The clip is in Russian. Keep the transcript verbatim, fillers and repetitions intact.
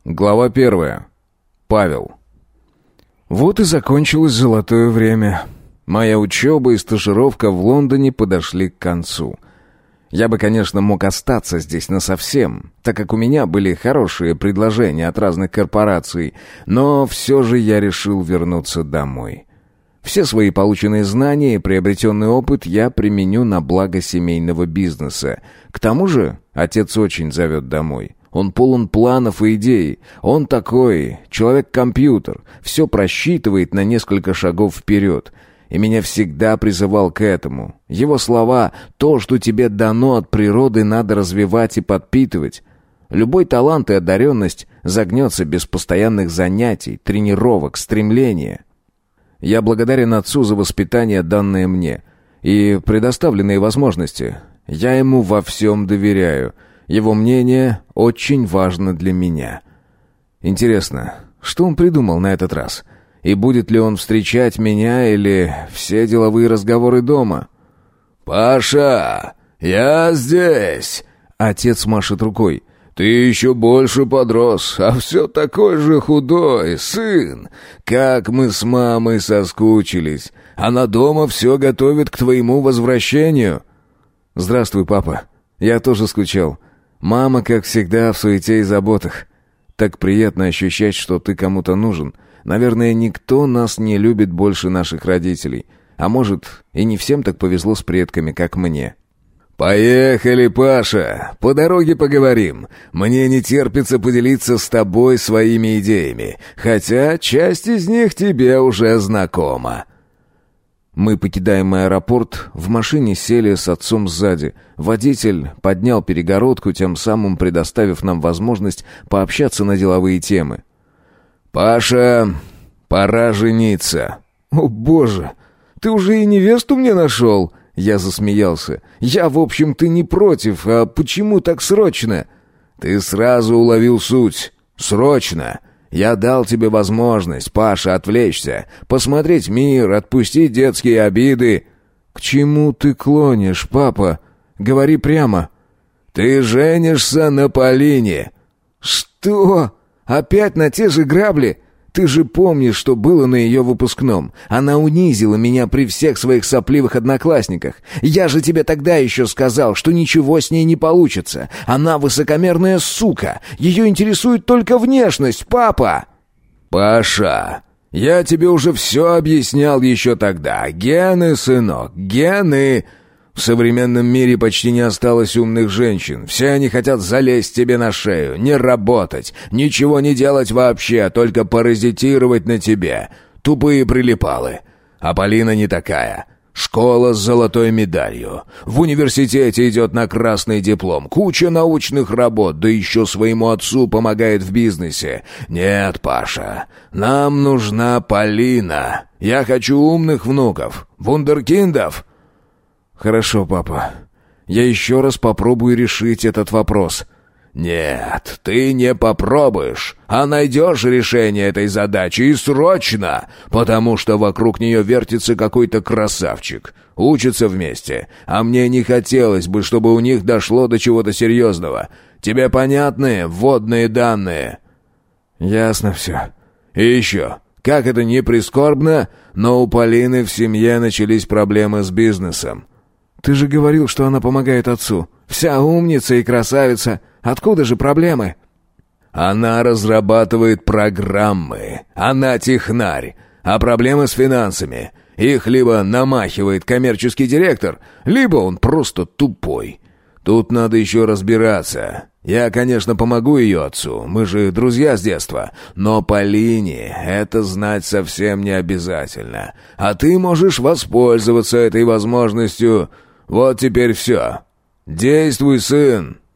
Глава первая. Павел. Вот и закончилось золотое время. Моя учеба и стажировка в Лондоне подошли к концу. Я бы, конечно, мог остаться здесь насовсем, так как у меня были хорошие предложения от разных корпораций, но все же я решил вернуться домой. Все свои полученные знания и приобретенный опыт я применю на благо семейного бизнеса. К тому же отец очень зовет домой. Он полон планов и идей. Он такой, человек-компьютер, все просчитывает на несколько шагов вперед. И меня всегда призывал к этому. Его слова «то, что тебе дано от природы, надо развивать и подпитывать». Любой талант и одаренность загнется без постоянных занятий, тренировок, стремления. Я благодарен отцу за воспитание, данное мне, и предоставленные возможности. Я ему во всем доверяю. Его мнение очень важно для меня. Интересно, что он придумал на этот раз? И будет ли он встречать меня или все деловые разговоры дома? «Паша, я здесь!» Отец машет рукой. «Ты еще больше подрос, а все такой же худой, сын! Как мы с мамой соскучились! Она дома все готовит к твоему возвращению!» «Здравствуй, папа. Я тоже скучал. Мама, как всегда, в суете и заботах. Так приятно ощущать, что ты кому-то нужен. Наверное, никто нас не любит больше наших родителей. А может, и не всем так повезло с предками, как мне». «Поехали, Паша, по дороге поговорим. Мне не терпится поделиться с тобой своими идеями, хотя часть из них тебе уже знакома». Мы покидаем аэропорт, в машине сели с отцом сзади. Водитель поднял перегородку, тем самым предоставив нам возможность пообщаться на деловые темы. «Паша, пора жениться». «О, боже, ты уже и невесту мне нашел?» Я засмеялся. «Я, в общем-то, не против, а почему так срочно?» «Ты сразу уловил суть. Срочно. Я дал тебе возможность, Паша, отвлечься, посмотреть мир, отпустить детские обиды». «К чему ты клонишь, папа? Говори прямо». «Ты женишься на Полине». «Что? Опять на те же грабли? Ты же помнишь, что было на ее выпускном. Она унизила меня при всех своих сопливых одноклассниках. Я же тебе тогда еще сказал, что ничего с ней не получится. Она высокомерная сука. Ее интересует только внешность, папа!» «Паша, я тебе уже все объяснял еще тогда. Гены, сынок, гены!» В современном мире почти не осталось умных женщин. Все они хотят залезть тебе на шею, не работать, ничего не делать вообще, только паразитировать на тебе. Тупые прилипалы. А Полина не такая. Школа с золотой медалью. В университете идет на красный диплом. Куча научных работ, да еще своему отцу помогает в бизнесе. Нет, Паша, нам нужна Полина. Я хочу умных внуков, вундеркиндов». «Хорошо, папа. Я еще раз попробую решить этот вопрос». «Нет, ты не попробуешь, а найдешь решение этой задачи и срочно, потому что вокруг нее вертится какой-то красавчик. Учатся вместе, а мне не хотелось бы, чтобы у них дошло до чего-то серьезного. Тебе понятны вводные данные?» «Ясно все». «И еще, как это ни прискорбно, но у Полины в семье начались проблемы с бизнесом». «Ты же говорил, что она помогает отцу. Вся умница и красавица. Откуда же проблемы?» «Она разрабатывает программы. Она технарь. А проблемы с финансами. Их либо намахивает коммерческий директор, либо он просто тупой. Тут надо еще разбираться. Я, конечно, помогу ее отцу, мы же друзья с детства, но Полине это знать совсем не обязательно. А ты можешь воспользоваться этой возможностью. Вот теперь все. Действуй, сын,